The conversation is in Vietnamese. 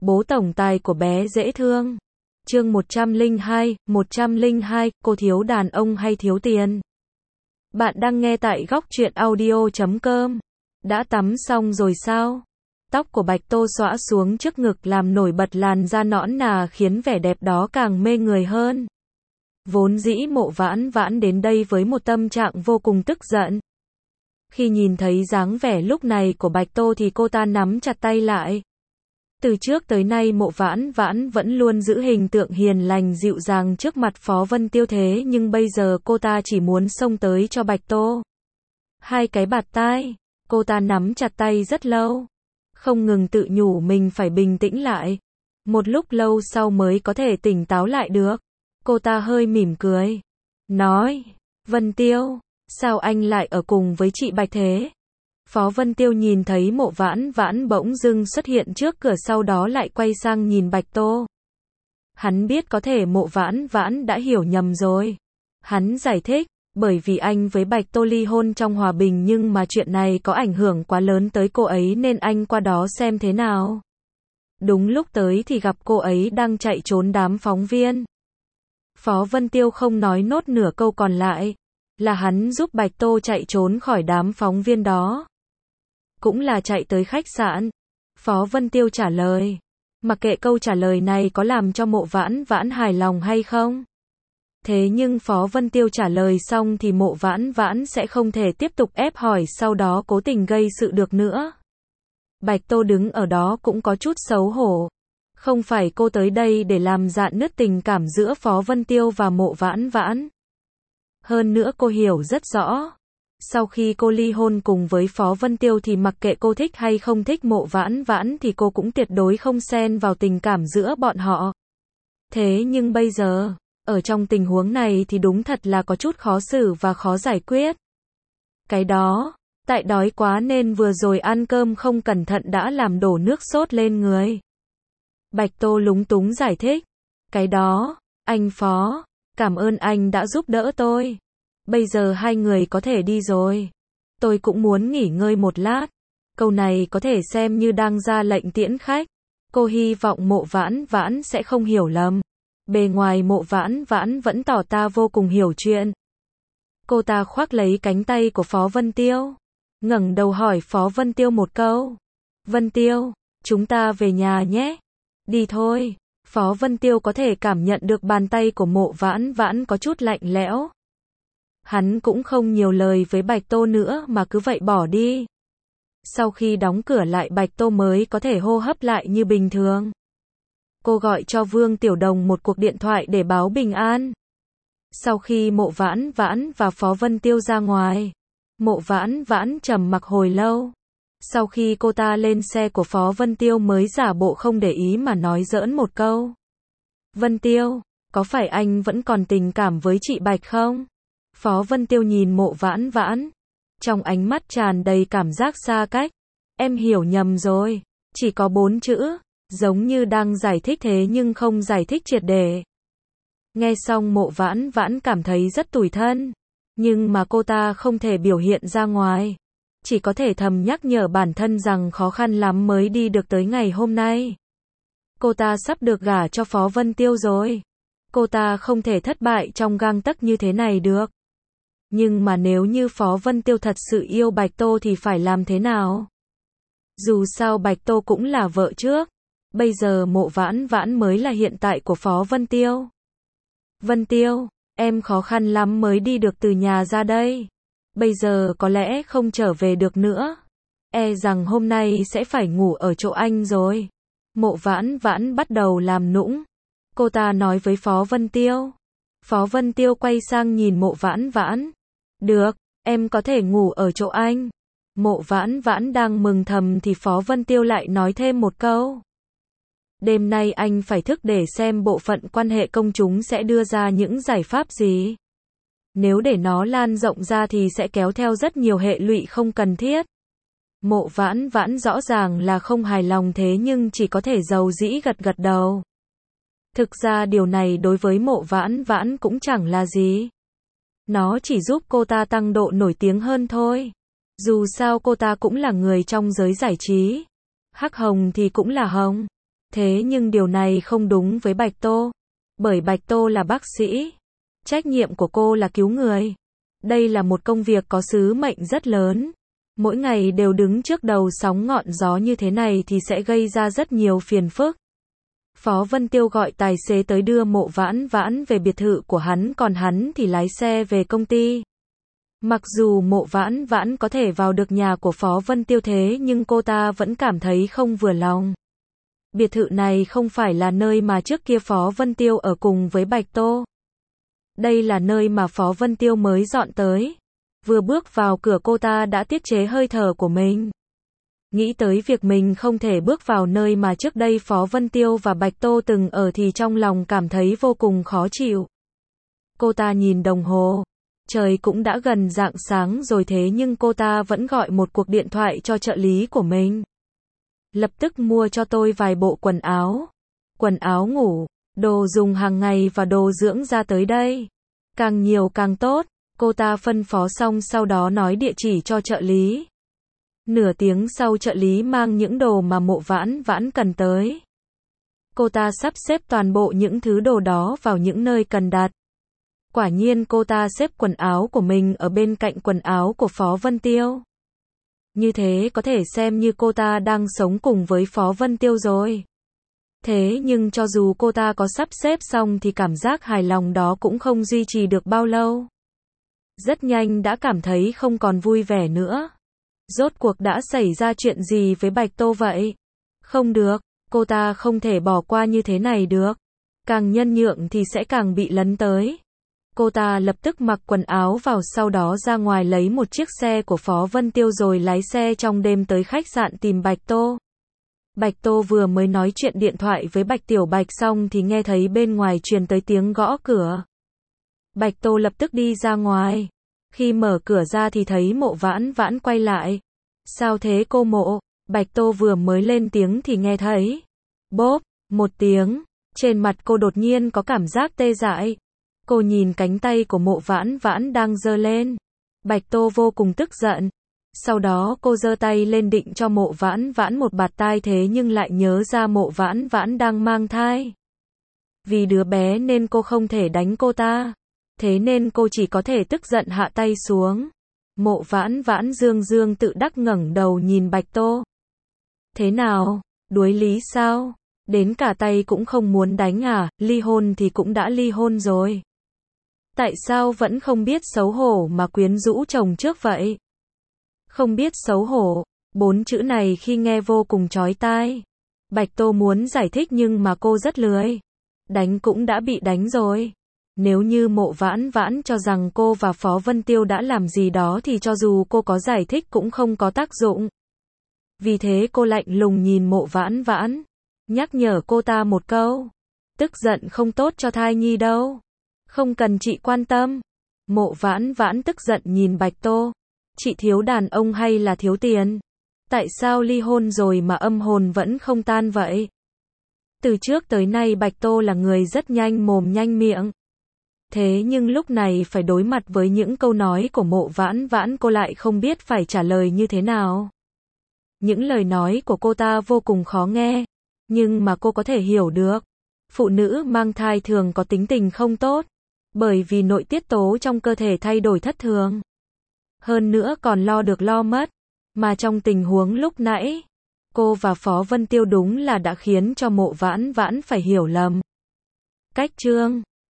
Bố tổng tài của bé dễ thương. Chương 102, cô thiếu đàn ông hay thiếu tiền? Bạn đang nghe tại góc truyện audio.com. Đã tắm xong rồi sao? Tóc của Bạch Tô xõa xuống trước ngực làm nổi bật làn da nõn nà khiến vẻ đẹp đó càng mê người hơn. Vốn dĩ Mộ Vãn Vãn đến đây với một tâm trạng vô cùng tức giận. Khi nhìn thấy dáng vẻ lúc này của Bạch Tô thì cô ta nắm chặt tay lại. Từ trước tới nay Mộ Vãn Vãn vẫn luôn giữ hình tượng hiền lành dịu dàng trước mặt Phó Vân Tiêu, thế nhưng bây giờ cô ta chỉ muốn xông tới cho Bạch Tô hai cái bạt tai. Cô ta nắm chặt tay rất lâu, không ngừng tự nhủ mình phải bình tĩnh lại. Một lúc lâu sau mới có thể tỉnh táo lại được. Cô ta hơi mỉm cười, nói, Vân Tiêu, sao anh lại ở cùng với chị Bạch thế? Phó Vân Tiêu nhìn thấy Mộ Vãn Vãn bỗng dưng xuất hiện trước cửa, sau đó lại quay sang nhìn Bạch Tô. Hắn biết có thể Mộ Vãn Vãn đã hiểu nhầm rồi. Hắn giải thích, bởi vì anh với Bạch Tô ly hôn trong hòa bình, nhưng mà chuyện này có ảnh hưởng quá lớn tới cô ấy nên anh qua đó xem thế nào. Đúng lúc tới thì gặp cô ấy đang chạy trốn đám phóng viên. Phó Vân Tiêu không nói nốt nửa câu còn lại, là hắn giúp Bạch Tô chạy trốn khỏi đám phóng viên đó. Cũng là chạy tới khách sạn. Phó Vân Tiêu trả lời. Mặc kệ câu trả lời này có làm cho Mộ Vãn Vãn hài lòng hay không. Thế nhưng Phó Vân Tiêu trả lời xong thì Mộ Vãn Vãn sẽ không thể tiếp tục ép hỏi sau đó cố tình gây sự được nữa. Bạch Tô đứng ở đó cũng có chút xấu hổ. Không phải cô tới đây để làm rạn nứt tình cảm giữa Phó Vân Tiêu và Mộ Vãn Vãn. Hơn nữa cô hiểu rất rõ. Sau khi cô ly hôn cùng với Phó Vân Tiêu thì mặc kệ cô thích hay không thích Mộ Vãn Vãn thì cô cũng tuyệt đối không xen vào tình cảm giữa bọn họ. Thế nhưng bây giờ, ở trong tình huống này thì đúng thật là có chút khó xử và khó giải quyết. Cái đó, tại đói quá nên vừa rồi ăn cơm không cẩn thận đã làm đổ nước sốt lên người. Bạch Tô lúng túng giải thích. Cái đó, anh Phó, cảm ơn anh đã giúp đỡ tôi. Bây giờ hai người có thể đi rồi. Tôi cũng muốn nghỉ ngơi một lát. Câu này có thể xem như đang ra lệnh tiễn khách. Cô hy vọng Mộ Vãn Vãn sẽ không hiểu lầm. Bề ngoài Mộ Vãn Vãn vẫn tỏ ta vô cùng hiểu chuyện. Cô ta khoác lấy cánh tay của Phó Vân Tiêu, ngẩng đầu hỏi Phó Vân Tiêu một câu. Vân Tiêu, chúng ta về nhà nhé. Đi thôi. Phó Vân Tiêu có thể cảm nhận được bàn tay của Mộ Vãn Vãn có chút lạnh lẽo. Hắn cũng không nhiều lời với Bạch Tô nữa mà cứ vậy bỏ đi. Sau khi đóng cửa lại Bạch Tô mới có thể hô hấp lại như bình thường. Cô gọi cho Vương Tiểu Đồng một cuộc điện thoại để báo bình an. Sau khi Mộ Vãn Vãn và Phó Vân Tiêu ra ngoài, Mộ Vãn Vãn trầm mặc hồi lâu. Sau khi cô ta lên xe của Phó Vân Tiêu mới giả bộ không để ý mà nói giỡn một câu. Vân Tiêu, có phải anh vẫn còn tình cảm với chị Bạch không? Phó Vân Tiêu nhìn Mộ Vãn Vãn, trong ánh mắt tràn đầy cảm giác xa cách. Em hiểu nhầm rồi, chỉ có 4 chữ, giống như đang giải thích thế nhưng không giải thích triệt để. Nghe xong Mộ Vãn Vãn cảm thấy rất tủi thân, nhưng mà cô ta không thể biểu hiện ra ngoài. Chỉ có thể thầm nhắc nhở bản thân rằng khó khăn lắm mới đi được tới ngày hôm nay. Cô ta sắp được gả cho Phó Vân Tiêu rồi. Cô ta không thể thất bại trong gang tấc như thế này được. Nhưng mà nếu như Phó Vân Tiêu thật sự yêu Bạch Tô thì phải làm thế nào? Dù sao Bạch Tô cũng là vợ trước. Bây giờ Mộ Vãn Vãn mới là hiện tại của Phó Vân Tiêu. Vân Tiêu, em khó khăn lắm mới đi được từ nhà ra đây. Bây giờ có lẽ không trở về được nữa. E rằng hôm nay sẽ phải ngủ ở chỗ anh rồi. Mộ Vãn Vãn bắt đầu làm nũng. Cô ta nói với Phó Vân Tiêu. Phó Vân Tiêu quay sang nhìn Mộ Vãn Vãn. Được, em có thể ngủ ở chỗ anh. Mộ Vãn Vãn đang mừng thầm thì Phó Vân Tiêu lại nói thêm một câu. Đêm nay anh phải thức để xem bộ phận quan hệ công chúng sẽ đưa ra những giải pháp gì. Nếu để nó lan rộng ra thì sẽ kéo theo rất nhiều hệ lụy không cần thiết. Mộ Vãn Vãn rõ ràng là không hài lòng thế nhưng chỉ có thể dầu dĩ gật gật đầu. Thực ra điều này đối với Mộ Vãn Vãn cũng chẳng là gì. Nó chỉ giúp cô ta tăng độ nổi tiếng hơn thôi. Dù sao cô ta cũng là người trong giới giải trí. Hắc hồng thì cũng là hồng. Thế nhưng điều này không đúng với Bạch Tô. Bởi Bạch Tô là bác sĩ. Trách nhiệm của cô là cứu người. Đây là một công việc có sứ mệnh rất lớn. Mỗi ngày đều đứng trước đầu sóng ngọn gió như thế này thì sẽ gây ra rất nhiều phiền phức. Phó Vân Tiêu gọi tài xế tới đưa Mộ Vãn Vãn về biệt thự của hắn, còn hắn thì lái xe về công ty. Mặc dù Mộ Vãn Vãn có thể vào được nhà của Phó Vân Tiêu thế nhưng cô ta vẫn cảm thấy không vừa lòng. Biệt thự này không phải là nơi mà trước kia Phó Vân Tiêu ở cùng với Bạch Tô. Đây là nơi mà Phó Vân Tiêu mới dọn tới. Vừa bước vào cửa cô ta đã tiết chế hơi thở của mình. Nghĩ tới việc mình không thể bước vào nơi mà trước đây Phó Vân Tiêu và Bạch Tô từng ở thì trong lòng cảm thấy vô cùng khó chịu. Cô ta nhìn đồng hồ. Trời cũng đã gần rạng sáng rồi thế nhưng cô ta vẫn gọi một cuộc điện thoại cho trợ lý của mình. Lập tức mua cho tôi vài bộ quần áo ngủ, đồ dùng hàng ngày và đồ dưỡng da tới đây. Càng nhiều càng tốt, cô ta phân phó xong sau đó nói địa chỉ cho trợ lý. Nửa tiếng sau trợ lý mang những đồ mà Mộ Vãn Vãn cần tới. Cô ta sắp xếp toàn bộ những thứ đồ đó vào những nơi cần đặt. Quả nhiên cô ta xếp quần áo của mình ở bên cạnh quần áo của Phó Vân Tiêu. Như thế có thể xem như cô ta đang sống cùng với Phó Vân Tiêu rồi. Thế nhưng cho dù cô ta có sắp xếp xong thì cảm giác hài lòng đó cũng không duy trì được bao lâu. Rất nhanh đã cảm thấy không còn vui vẻ nữa. Rốt cuộc đã xảy ra chuyện gì với Bạch Tô vậy? Không được, cô ta không thể bỏ qua như thế này được. Càng nhân nhượng thì sẽ càng bị lấn tới. Cô ta lập tức mặc quần áo vào sau đó ra ngoài lấy một chiếc xe của Phó Vân Tiêu rồi lái xe trong đêm tới khách sạn tìm Bạch Tô. Bạch Tô vừa mới nói chuyện điện thoại với Bạch Tiểu Bạch xong thì nghe thấy bên ngoài truyền tới tiếng gõ cửa. Bạch Tô lập tức đi ra ngoài. Khi mở cửa ra thì thấy Mộ Vãn Vãn quay lại. Sao thế cô Mộ? Bạch Tô vừa mới lên tiếng thì nghe thấy bốp, một tiếng. Trên mặt cô đột nhiên có cảm giác tê dại. Cô nhìn cánh tay của Mộ Vãn Vãn đang giơ lên. Bạch Tô vô cùng tức giận. Sau đó cô giơ tay lên định cho Mộ Vãn Vãn một bạt tai thế nhưng lại nhớ ra Mộ Vãn Vãn đang mang thai. Vì đứa bé nên cô không thể đánh cô ta. Thế nên cô chỉ có thể tức giận hạ tay xuống. Mộ Vãn Vãn dương tự đắc ngẩng đầu nhìn Bạch Tô. Thế nào? Đuối lý sao? Đến cả tay cũng không muốn đánh à? Ly hôn thì cũng đã ly hôn rồi. Tại sao vẫn không biết xấu hổ mà quyến rũ chồng trước vậy? Không biết xấu hổ, 4 chữ này khi nghe vô cùng chói tai. Bạch Tô muốn giải thích nhưng mà cô rất lười. Đánh cũng đã bị đánh rồi. Nếu như Mộ Vãn Vãn cho rằng cô và Phó Vân Tiêu đã làm gì đó thì cho dù cô có giải thích cũng không có tác dụng. Vì thế cô lạnh lùng nhìn Mộ Vãn Vãn, nhắc nhở cô ta một câu. Tức giận không tốt cho thai nhi đâu. Không cần chị quan tâm. Mộ Vãn Vãn tức giận nhìn Bạch Tô. Chị thiếu đàn ông hay là thiếu tiền? Tại sao ly hôn rồi mà âm hồn vẫn không tan vậy? Từ trước tới nay Bạch Tô là người rất nhanh mồm nhanh miệng. Thế nhưng lúc này phải đối mặt với những câu nói của Mộ Vãn Vãn cô lại không biết phải trả lời như thế nào. Những lời nói của cô ta vô cùng khó nghe. Nhưng mà cô có thể hiểu được. Phụ nữ mang thai thường có tính tình không tốt. Bởi vì nội tiết tố trong cơ thể thay đổi thất thường. Hơn nữa còn lo được lo mất. Mà trong tình huống lúc nãy, cô và Phó Vân Tiêu đúng là đã khiến cho Mộ Vãn Vãn phải hiểu lầm. Cách chương